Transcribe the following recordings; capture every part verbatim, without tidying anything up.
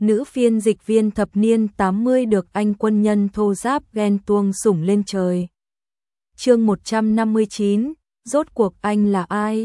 nữ phiên dịch viên thập niên tám mươi được anh quân nhân thô giáp ghen tuông sủng lên trời. Chương một trăm năm mươi chín, rốt cuộc anh là ai?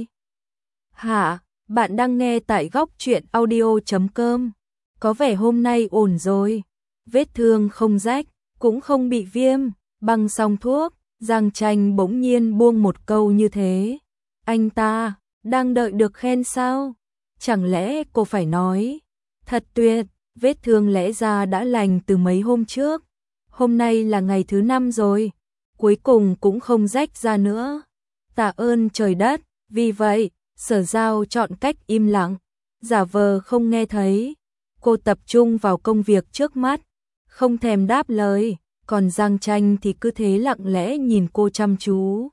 Hạ, bạn đang nghe tại góc truyện audio chấm com. Có vẻ hôm nay ổn rồi. Vết thương không rách, cũng không bị viêm, băng xong thuốc, Giang Tranh bỗng nhiên buông một câu như thế. Anh ta, đang đợi được khen sao? Chẳng lẽ cô phải nói, thật tuyệt, vết thương lẽ ra đã lành từ mấy hôm trước. Hôm nay là ngày thứ năm rồi, cuối cùng cũng không rách ra nữa. Tạ ơn trời đất, vì vậy, Sở Giao chọn cách im lặng, giả vờ không nghe thấy. Cô tập trung vào công việc trước mắt, không thèm đáp lời, còn Giang Tranh thì cứ thế lặng lẽ nhìn cô chăm chú.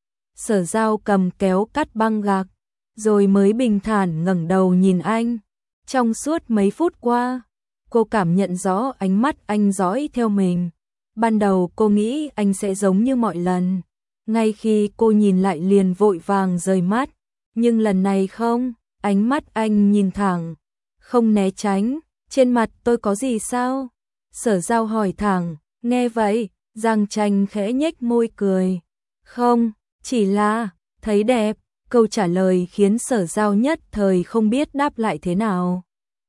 Sở Giao cầm kéo cắt băng gạc, rồi mới bình thản ngẩng đầu nhìn anh. Trong suốt mấy phút qua, cô cảm nhận rõ ánh mắt anh dõi theo mình. Ban đầu cô nghĩ anh sẽ giống như mọi lần, ngay khi cô nhìn lại liền vội vàng rời mắt. Nhưng lần này không, ánh mắt anh nhìn thẳng, không né tránh. Trên mặt tôi có gì sao? Sở Giao hỏi thẳng. Nghe vậy, Giang Tranh khẽ nhếch môi cười. Không, chỉ là thấy đẹp. Câu trả lời khiến Sở Giao nhất thời không biết đáp lại thế nào.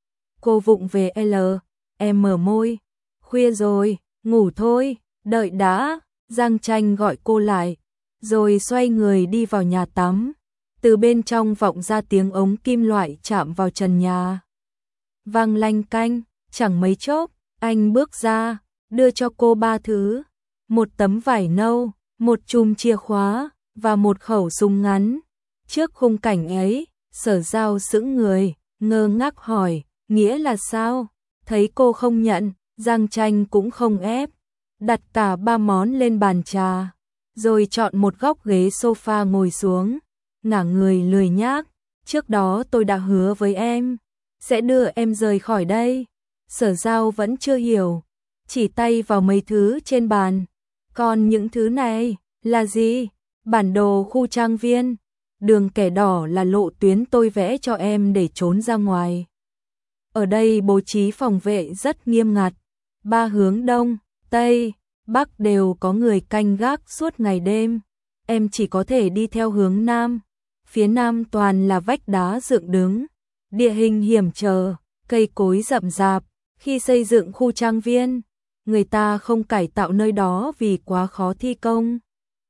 Cô vụng về L, em mở môi. Khuya rồi, ngủ thôi, đợi đã. Giang Tranh gọi cô lại, rồi xoay người đi vào nhà tắm. Từ bên trong vọng ra tiếng ống kim loại chạm vào trần nhà. Vang lanh canh, chẳng mấy chốc, anh bước ra, đưa cho cô ba thứ. Một tấm vải nâu, một chùm chìa khóa, và một khẩu súng ngắn. Trước khung cảnh ấy, Sở Giao sững người, ngơ ngác hỏi, nghĩa là sao? Thấy cô không nhận, Giang Tranh cũng không ép. Đặt cả ba món lên bàn trà, rồi chọn một góc ghế sofa ngồi xuống, ngả người lười nhác. Trước đó tôi đã hứa với em, sẽ đưa em rời khỏi đây. Sở Giao vẫn chưa hiểu, chỉ tay vào mấy thứ trên bàn. Còn những thứ này, là gì? Bản đồ khu trang viên. Đường kẻ đỏ là lộ tuyến tôi vẽ cho em để trốn ra ngoài. Ở đây bố trí phòng vệ rất nghiêm ngặt. Ba hướng đông, tây, bắc đều có người canh gác suốt ngày đêm. Em chỉ có thể đi theo hướng nam. Phía nam toàn là vách đá dựng đứng, địa hình hiểm trở, cây cối rậm rạp. Khi xây dựng khu trang viên, người ta không cải tạo nơi đó vì quá khó thi công.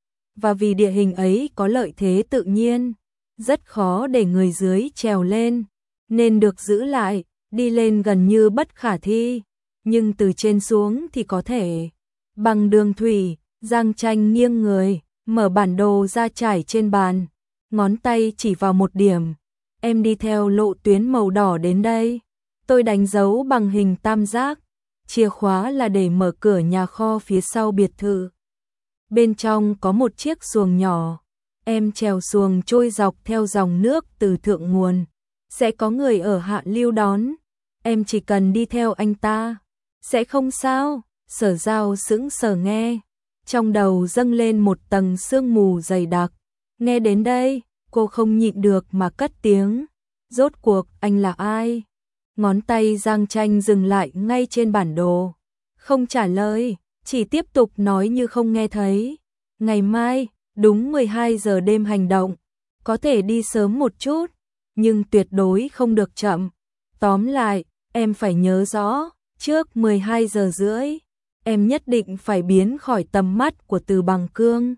Và vì địa hình ấy có lợi thế tự nhiên, rất khó để người dưới trèo lên, nên được giữ lại, đi lên gần như bất khả thi, nhưng từ trên xuống thì có thể. Bằng đường thủy, Giang Tranh nghiêng người, mở bản đồ ra trải trên bàn, ngón tay chỉ vào một điểm. Em đi theo lộ tuyến màu đỏ đến đây. Tôi đánh dấu bằng hình tam giác. Chìa khóa là để mở cửa nhà kho phía sau biệt thự. Bên trong có một chiếc xuồng nhỏ. Em chèo xuồng trôi dọc theo dòng nước từ thượng nguồn. Sẽ có người ở hạ lưu đón. Em chỉ cần đi theo anh ta. Sẽ không sao. Sở Giao sững sờ nghe. Trong đầu dâng lên một tầng sương mù dày đặc. Nghe đến đây, cô không nhịn được mà cất tiếng. Rốt cuộc anh là ai? Ngón tay Giang Tranh dừng lại ngay trên bản đồ. Không trả lời, chỉ tiếp tục nói như không nghe thấy. Ngày mai, đúng mười hai giờ đêm hành động. Có thể đi sớm một chút, nhưng tuyệt đối không được chậm. Tóm lại, em phải nhớ rõ, trước mười hai giờ rưỡi, em nhất định phải biến khỏi tầm mắt của Từ Bằng Cương.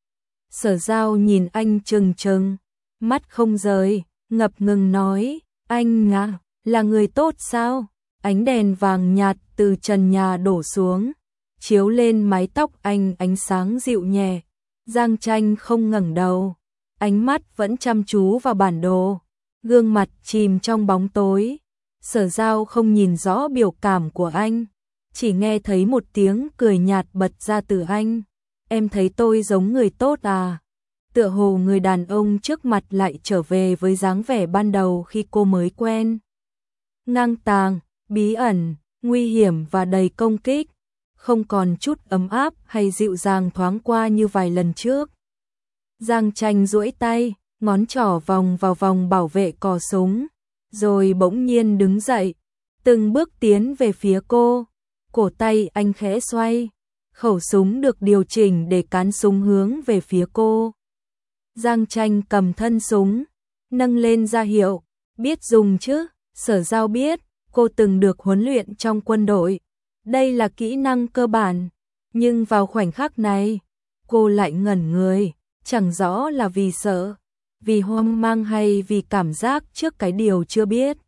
Sở Giao nhìn anh trừng trừng, mắt không rời, ngập ngừng nói, anh à, là người tốt sao? Ánh đèn vàng nhạt từ trần nhà đổ xuống, chiếu lên mái tóc anh ánh sáng dịu nhẹ. Giang Tranh không ngẩng đầu, ánh mắt vẫn chăm chú vào bản đồ, gương mặt chìm trong bóng tối. Sở Giao không nhìn rõ biểu cảm của anh, chỉ nghe thấy một tiếng cười nhạt bật ra từ anh. Em thấy tôi giống người tốt à? Tựa hồ người đàn ông trước mặt lại trở về với dáng vẻ ban đầu khi cô mới quen. Ngang tàng, bí ẩn, nguy hiểm và đầy công kích, không còn chút ấm áp hay dịu dàng thoáng qua như vài lần trước. Giang Tranh duỗi tay, ngón trỏ vòng vào vòng bảo vệ cò súng, rồi bỗng nhiên đứng dậy, từng bước tiến về phía cô. Cổ tay anh khẽ xoay, khẩu súng được điều chỉnh để cán súng hướng về phía cô. Giang Tranh cầm thân súng, nâng lên ra hiệu, biết dùng chứ? Sở Giao biết, cô từng được huấn luyện trong quân đội. Đây là kỹ năng cơ bản, nhưng vào khoảnh khắc này, cô lại ngẩn người, chẳng rõ là vì sợ, vì hoang mang hay vì cảm giác trước cái điều chưa biết.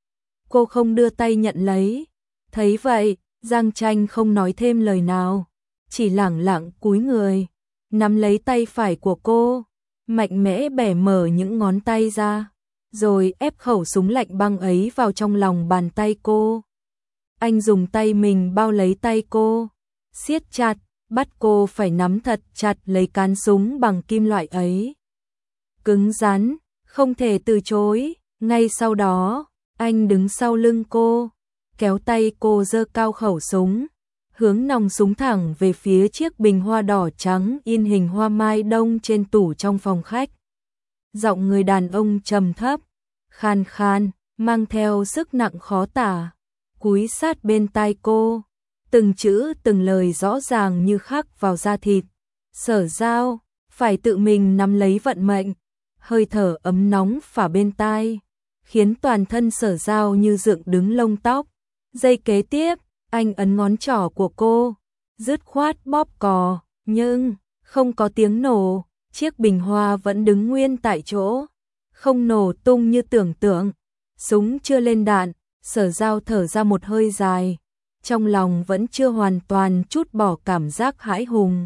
Cô không đưa tay nhận lấy, thấy vậy, Giang Tranh không nói thêm lời nào, chỉ lẳng lặng cúi người, nắm lấy tay phải của cô, mạnh mẽ bẻ mở những ngón tay ra, rồi ép khẩu súng lạnh băng ấy vào trong lòng bàn tay cô. Anh dùng tay mình bao lấy tay cô, siết chặt, bắt cô phải nắm thật chặt lấy cán súng bằng kim loại ấy. Cứng rắn, không thể từ chối. Ngay sau đó, anh đứng sau lưng cô, kéo tay cô giơ cao khẩu súng, hướng nòng súng thẳng về phía chiếc bình hoa đỏ trắng in hình hoa mai đông trên tủ trong phòng khách. Giọng người đàn ông trầm thấp, khan khan, mang theo sức nặng khó tả, cúi sát bên tai cô, từng chữ từng lời rõ ràng như khắc vào da thịt. Sở Giao, phải tự mình nắm lấy vận mệnh. Hơi thở ấm nóng phả bên tai, khiến toàn thân Sở Giao như dựng đứng lông tóc. Giây kế tiếp, anh ấn ngón trỏ của cô, dứt khoát bóp cò, nhưng không có tiếng nổ, chiếc bình hoa vẫn đứng nguyên tại chỗ, không nổ tung như tưởng tượng. Súng chưa lên đạn, Sở Giao thở ra một hơi dài, trong lòng vẫn chưa hoàn toàn trút bỏ cảm giác hãi hùng.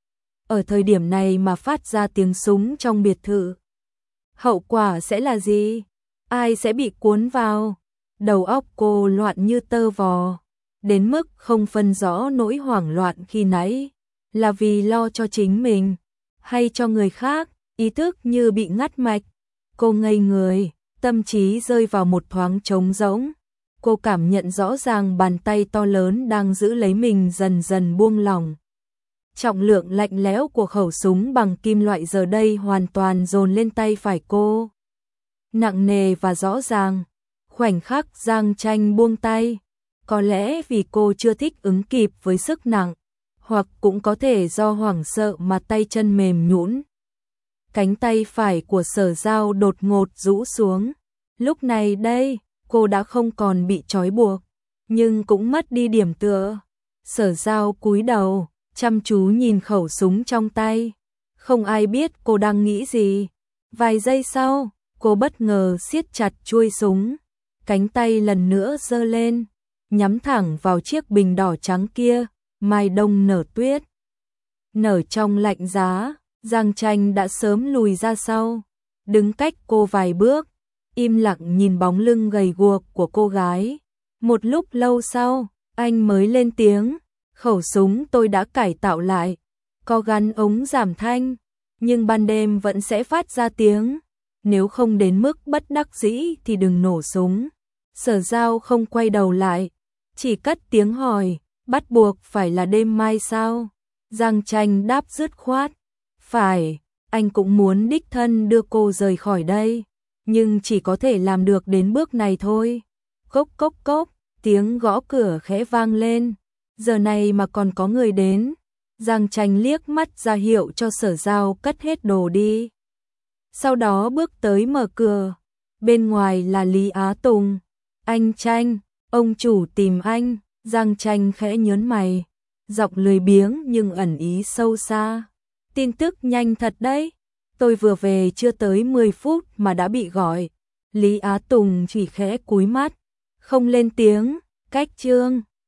Ở thời điểm này mà phát ra tiếng súng trong biệt thự, hậu quả sẽ là gì? Ai sẽ bị cuốn vào? Đầu óc cô loạn như tơ vò, đến mức không phân rõ nỗi hoảng loạn khi nãy là vì lo cho chính mình hay cho người khác. Ý thức như bị ngắt mạch, cô ngây người, tâm trí rơi vào một thoáng trống rỗng. Cô cảm nhận rõ ràng bàn tay to lớn đang giữ lấy mình dần dần buông lỏng. Trọng lượng lạnh lẽo của khẩu súng bằng kim loại giờ đây hoàn toàn dồn lên tay phải cô. Nặng nề và rõ ràng. Khoảnh khắc Giang Tranh buông tay, có lẽ vì cô chưa thích ứng kịp với sức nặng, hoặc cũng có thể do hoảng sợ mà tay chân mềm nhũn. Cánh tay phải của Sở Giao đột ngột rũ xuống. Lúc này đây, cô đã không còn bị trói buộc, nhưng cũng mất đi điểm tựa. Sở Giao cúi đầu, chăm chú nhìn khẩu súng trong tay. Không ai biết cô đang nghĩ gì. Vài giây sau, cô bất ngờ siết chặt chuôi súng. Cánh tay lần nữa giơ lên, nhắm thẳng vào chiếc bình đỏ trắng kia. Mai đông nở tuyết, nở trong lạnh giá. Giang Tranh đã sớm lùi ra sau, đứng cách cô vài bước, im lặng nhìn bóng lưng gầy guộc của cô gái. Một lúc lâu sau, anh mới lên tiếng, khẩu súng tôi đã cải tạo lại, có gắn ống giảm thanh, nhưng ban đêm vẫn sẽ phát ra tiếng. Nếu không đến mức bất đắc dĩ thì đừng nổ súng. Sở Giao không quay đầu lại, chỉ cất tiếng hỏi, bắt buộc phải là đêm mai sao? Giang Tranh đáp dứt khoát, phải, anh cũng muốn đích thân đưa cô rời khỏi đây, nhưng chỉ có thể làm được đến bước này thôi. Cốc cốc cốc, tiếng gõ cửa khẽ vang lên, giờ này mà còn có người đến. Giang Tranh liếc mắt ra hiệu cho Sở Giao cất hết đồ đi. Sau đó bước tới mở cửa, bên ngoài là Lý Á Tùng. Anh Tranh, ông chủ tìm anh. Giang Tranh khẽ nhớn mày, giọng lười biếng nhưng ẩn ý sâu xa. Tin tức nhanh thật đấy, tôi vừa về chưa tới mười phút mà đã bị gọi. Lý Á Tùng chỉ khẽ cúi mắt, không lên tiếng. Cách chương